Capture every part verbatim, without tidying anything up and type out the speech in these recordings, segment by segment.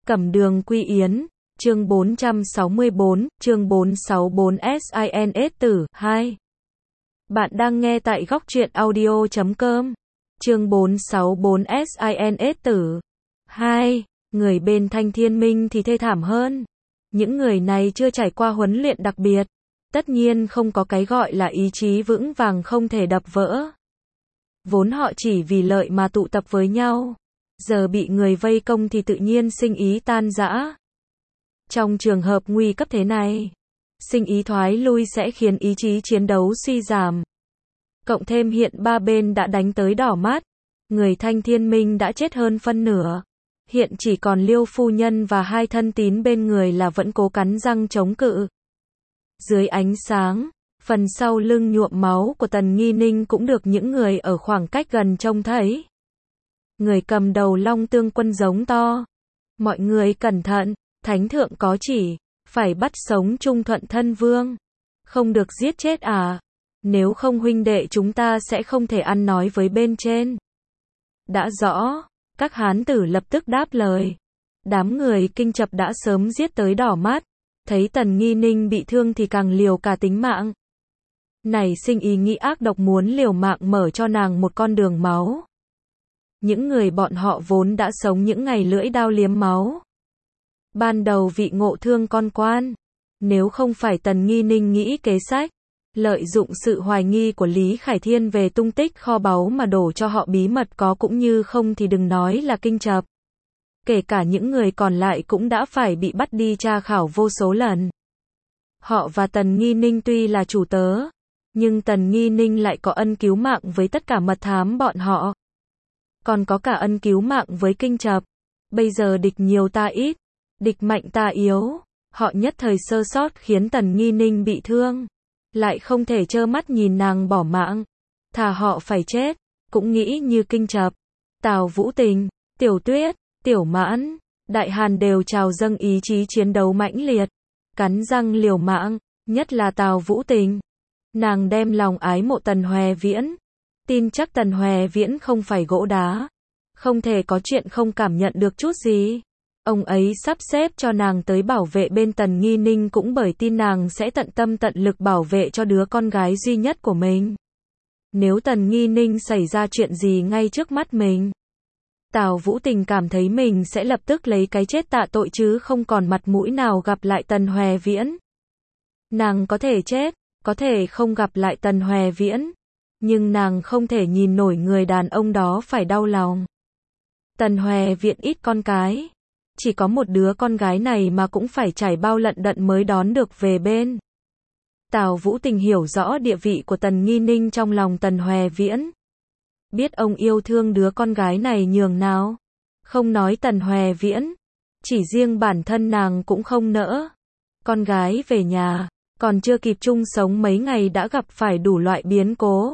Cẩm Đường Quy Yến, chương bốn trăm sáu mươi tư, chương bốn trăm sáu mươi tư SINS Tử, hai. Bạn đang nghe tại góc truyện audio chấm com. Chương bốn trăm sáu mươi tư SINS Tử, hai. Người bên Thanh Thiên Minh thì thê thảm hơn. Những người này chưa trải qua huấn luyện đặc biệt. Tất nhiên không có cái gọi là ý chí vững vàng không thể đập vỡ. Vốn họ chỉ vì lợi mà tụ tập với nhau. Giờ bị người vây công thì tự nhiên sinh ý tan rã. Trong trường hợp nguy cấp thế này, sinh ý thoái lui sẽ khiến ý chí chiến đấu suy giảm. Cộng thêm hiện ba bên đã đánh tới đỏ mắt. Người Thanh Thiên Minh đã chết hơn phân nửa. Hiện chỉ còn Liêu phu nhân và hai thân tín bên người là vẫn cố cắn răng chống cự. Dưới ánh sáng, phần sau lưng nhuộm máu của Tần Nghi Ninh cũng được những người ở khoảng cách gần trông thấy. Người cầm đầu Long Tương Quân giống to. Mọi người cẩn thận, Thánh Thượng có chỉ, phải bắt sống Trung Thuận Thân Vương. Không được giết chết à? Nếu không huynh đệ chúng ta sẽ không thể ăn nói với bên trên. Đã rõ, các hán tử lập tức đáp lời. Đám người Kinh Chập đã sớm giết tới đỏ mắt. Thấy Tần Nghi Ninh bị thương thì càng liều cả tính mạng. Này sinh ý nghĩ ác độc muốn liều mạng mở cho nàng một con đường máu. Những người bọn họ vốn đã sống những ngày lưỡi đao liếm máu. Ban đầu vị ngộ thương con quan. Nếu không phải Tần Nghi Ninh nghĩ kế sách, lợi dụng sự hoài nghi của Lý Khải Thiên về tung tích kho báu mà đổ cho họ bí mật có cũng như không thì đừng nói là Kinh Chập. Kể cả những người còn lại cũng đã phải bị bắt đi tra khảo vô số lần. Họ và Tần Nghi Ninh tuy là chủ tớ, nhưng Tần Nghi Ninh lại có ân cứu mạng với tất cả mật thám bọn họ. Còn có cả ân cứu mạng với Kinh Chập. Bây giờ địch nhiều ta ít, địch mạnh ta yếu. Họ nhất thời sơ sót khiến Tần Nghi Ninh bị thương. Lại không thể trơ mắt nhìn nàng bỏ mạng. Thà họ phải chết, cũng nghĩ như Kinh Chập. Tào Vũ Tình, Tiểu Tuyết, Tiểu Mãn, Đại Hàn đều trào dâng ý chí chiến đấu mãnh liệt. Cắn răng liều mạng, nhất là Tào Vũ Tình. Nàng đem lòng ái mộ Tần Hoè Viễn. Tin chắc Tần Hoè Viễn không phải gỗ đá. Không thể có chuyện không cảm nhận được chút gì. Ông ấy sắp xếp cho nàng tới bảo vệ bên Tần Nghi Ninh cũng bởi tin nàng sẽ tận tâm tận lực bảo vệ cho đứa con gái duy nhất của mình. Nếu Tần Nghi Ninh xảy ra chuyện gì ngay trước mắt mình, Tào Vũ Tình cảm thấy mình sẽ lập tức lấy cái chết tạ tội chứ không còn mặt mũi nào gặp lại Tần Hoè Viễn. Nàng có thể chết, có thể không gặp lại Tần Hoè Viễn, nhưng nàng không thể nhìn nổi người đàn ông đó phải đau lòng. Tần Hoè Viễn ít con cái, chỉ có một đứa con gái này mà cũng phải trải bao lận đận mới đón được về bên. Tào Vũ Tình hiểu rõ địa vị của Tần Nghi Ninh trong lòng Tần Hoè Viễn. Biết ông yêu thương đứa con gái này nhường nào. Không nói Tần Hoè Viễn, chỉ riêng bản thân nàng cũng không nỡ. Con gái về nhà, còn chưa kịp chung sống mấy ngày đã gặp phải đủ loại biến cố.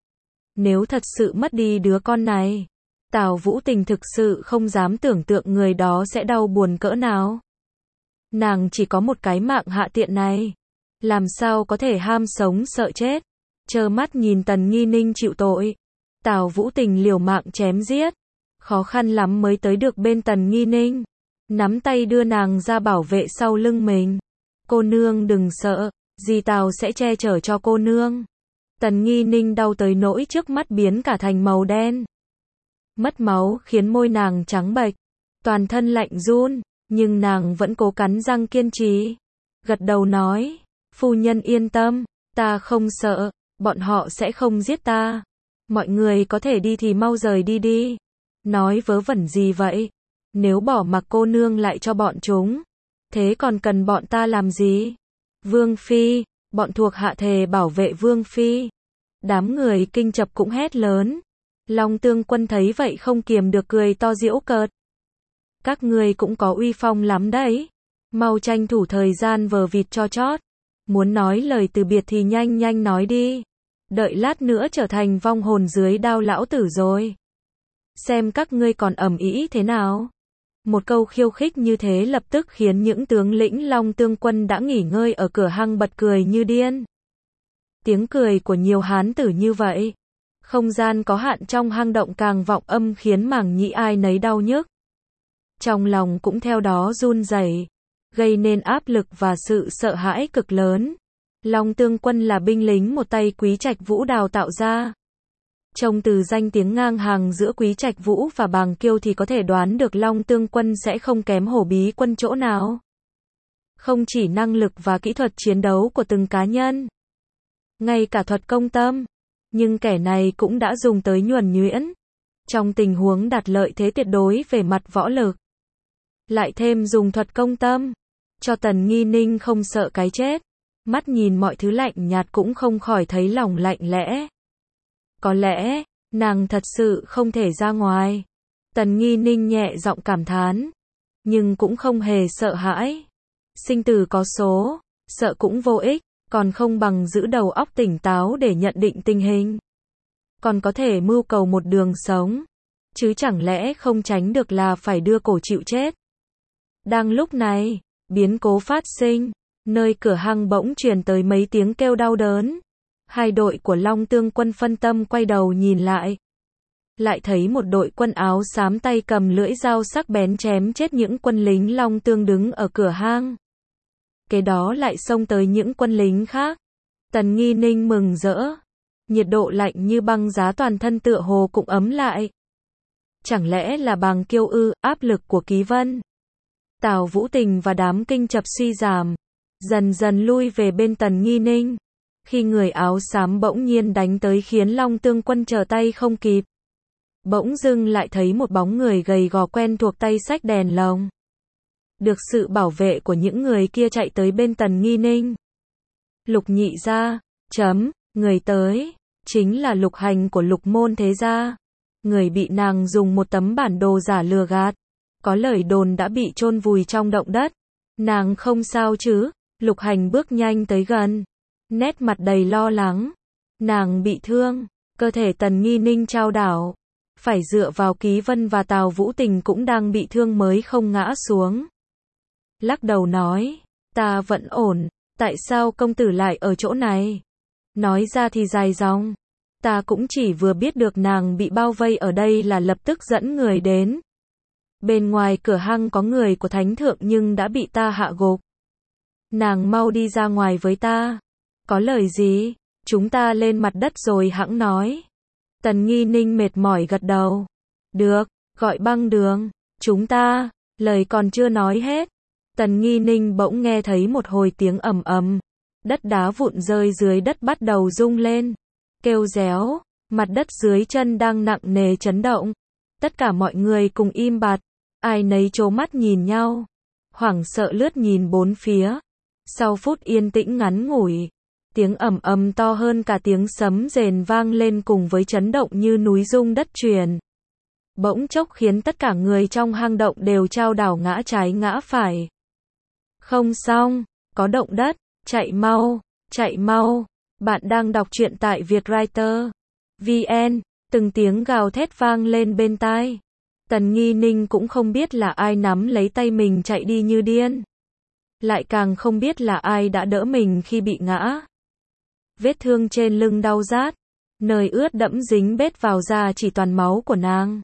Nếu thật sự mất đi đứa con này, Tào Vũ Tình thực sự không dám tưởng tượng người đó sẽ đau buồn cỡ nào. Nàng chỉ có một cái mạng hạ tiện này, làm sao có thể ham sống sợ chết, trơ mắt nhìn Tần Nghi Ninh chịu tội. Tào Vũ Tình liều mạng chém giết, khó khăn lắm mới tới được bên Tần Nghi Ninh, nắm tay đưa nàng ra bảo vệ sau lưng mình. Cô nương đừng sợ, dì Tào sẽ che chở cho cô nương. Tần Nghi Ninh đau tới nỗi trước mắt biến cả thành màu đen. Mất máu khiến môi nàng trắng bệch, toàn thân lạnh run, nhưng nàng vẫn cố cắn răng kiên trì. Gật đầu nói, phu nhân yên tâm, ta không sợ, bọn họ sẽ không giết ta. Mọi người có thể đi thì mau rời đi đi. Nói vớ vẩn gì vậy? Nếu bỏ mặc cô nương lại cho bọn chúng, thế còn cần bọn ta làm gì? Vương Phi, bọn thuộc hạ thề bảo vệ Vương Phi. Đám người Kinh Chập cũng hét lớn. Long Tương Quân thấy vậy không kiềm được cười to giễu cợt. Các ngươi cũng có uy phong lắm đấy. Mau tranh thủ thời gian vờ vịt cho chót. Muốn nói lời từ biệt thì nhanh nhanh nói đi. Đợi lát nữa trở thành vong hồn dưới đao lão tử rồi. Xem các ngươi còn ầm ĩ thế nào. Một câu khiêu khích như thế lập tức khiến những tướng lĩnh Long Tương Quân đã nghỉ ngơi ở cửa hang bật cười như điên. Tiếng cười của nhiều hán tử như vậy. Không gian có hạn trong hang động càng vọng âm khiến màng nhĩ ai nấy đau nhức. trong lòng cũng theo đó run rẩy, gây nên áp lực và sự sợ hãi cực lớn. Long Tương Quân là binh lính một tay Quý Trạch Vũ đào tạo ra. Trông từ danh tiếng ngang hàng giữa Quý Trạch Vũ và Bàng Kiêu thì có thể đoán được Long Tương Quân sẽ không kém Hổ Bí Quân chỗ nào. Không chỉ năng lực và kỹ thuật chiến đấu của từng cá nhân, ngay cả thuật công tâm, nhưng kẻ này cũng đã dùng tới nhuần nhuyễn. Trong tình huống đạt lợi thế tuyệt đối về mặt võ lực, lại thêm dùng thuật công tâm, cho Tần Nghi Ninh không sợ cái chết. Mắt nhìn mọi thứ lạnh nhạt cũng không khỏi thấy lòng lạnh lẽ. Có lẽ, nàng thật sự không thể ra ngoài. Tần Nghi Ninh nhẹ giọng cảm thán, nhưng cũng không hề sợ hãi. Sinh tử có số, sợ cũng vô ích, còn không bằng giữ đầu óc tỉnh táo để nhận định tình hình. Còn có thể mưu cầu một đường sống, chứ chẳng lẽ không tránh được là phải đưa cổ chịu chết. Đang lúc này, biến cố phát sinh, nơi cửa hang bỗng truyền tới mấy tiếng kêu đau đớn. Hai đội của Long Tương Quân phân tâm quay đầu nhìn lại. Lại thấy một đội quân áo xám tay cầm lưỡi dao sắc bén chém chết những quân lính Long Tương đứng ở cửa hang. Kế đó lại xông tới những quân lính khác. Tần Nghi Ninh mừng rỡ. Nhiệt độ lạnh như băng giá toàn thân tựa hồ cũng ấm lại. Chẳng lẽ là Bàng Kiêu ư? Áp lực của Ký Vân, Tào Vũ Tình và đám kinh chập suy giảm, dần dần lui về bên Tần Nghi Ninh. Khi người áo xám bỗng nhiên đánh tới khiến Long Tương Quân trở tay không kịp. Bỗng dưng lại thấy một bóng người gầy gò quen thuộc tay xách đèn lồng. Được sự bảo vệ của những người kia chạy tới bên Tần Nghi Ninh. Lục nhị gia, chấm, người tới, chính là Lục Hành của Lục Môn Thế Gia. Người bị nàng dùng một tấm bản đồ giả lừa gạt. Có lời đồn đã bị chôn vùi trong động đất. Nàng không sao chứ? Lục Hành bước nhanh tới gần, nét mặt đầy lo lắng. Nàng bị thương, cơ thể Tần Nghi Ninh chao đảo. Phải dựa vào Ký Vân và Tào Vũ Tình cũng đang bị thương mới không ngã xuống. Lắc đầu nói, ta vẫn ổn, tại sao công tử lại ở chỗ này? Nói ra thì dài dòng. Ta cũng chỉ vừa biết được nàng bị bao vây ở đây là lập tức dẫn người đến. Bên ngoài cửa hang có người của Thánh Thượng nhưng đã bị ta hạ gục. Nàng mau đi ra ngoài với ta. Có lời gì? Chúng ta lên mặt đất rồi hẵng nói. Tần Nghi Ninh mệt mỏi gật đầu. Được, gọi băng đường. Chúng ta, lời còn chưa nói hết. Tần Nghi Ninh bỗng nghe thấy một hồi tiếng ầm ầm. Đất đá vụn rơi dưới đất bắt đầu rung lên. Kêu réo, mặt đất dưới chân đang nặng nề chấn động. Tất cả mọi người cùng im bặt. Ai nấy trố mắt nhìn nhau. Hoảng sợ lướt nhìn bốn phía. Sau phút yên tĩnh ngắn ngủi, tiếng ầm ầm to hơn cả tiếng sấm rền vang lên cùng với chấn động như núi rung đất chuyển. Bỗng chốc khiến tất cả người trong hang động đều chao đảo ngã trái ngã phải. Không xong, có động đất, chạy mau, chạy mau. Bạn đang đọc truyện tại Vietwriter. vn, từng tiếng gào thét vang lên bên tai. Tần Nghi Ninh cũng không biết là ai nắm lấy tay mình chạy đi như điên. Lại càng không biết là ai đã đỡ mình khi bị ngã. Vết thương trên lưng đau rát, nơi ướt đẫm dính bết vào da chỉ toàn máu của nàng.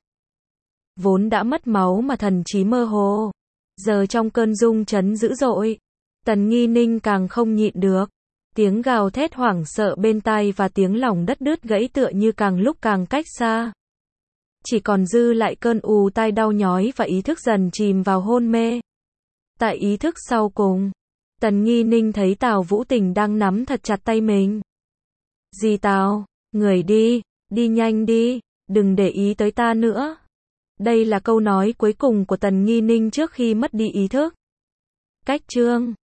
Vốn đã mất máu mà thần trí mơ hồ, giờ trong cơn rung chấn dữ dội, Tần Nghi Ninh càng không nhịn được. Tiếng gào thét hoảng sợ bên tai và tiếng lòng đất đứt gãy tựa như càng lúc càng cách xa. Chỉ còn dư lại cơn ù tai đau nhói và ý thức dần chìm vào hôn mê. Tại ý thức sau cùng, Tần Nghi Ninh thấy Tào Vũ Tình đang nắm thật chặt tay mình. Dì Tào, người đi, đi nhanh đi, đừng để ý tới ta nữa. Đây là câu nói cuối cùng của Tần Nghi Ninh trước khi mất đi ý thức. Cách chương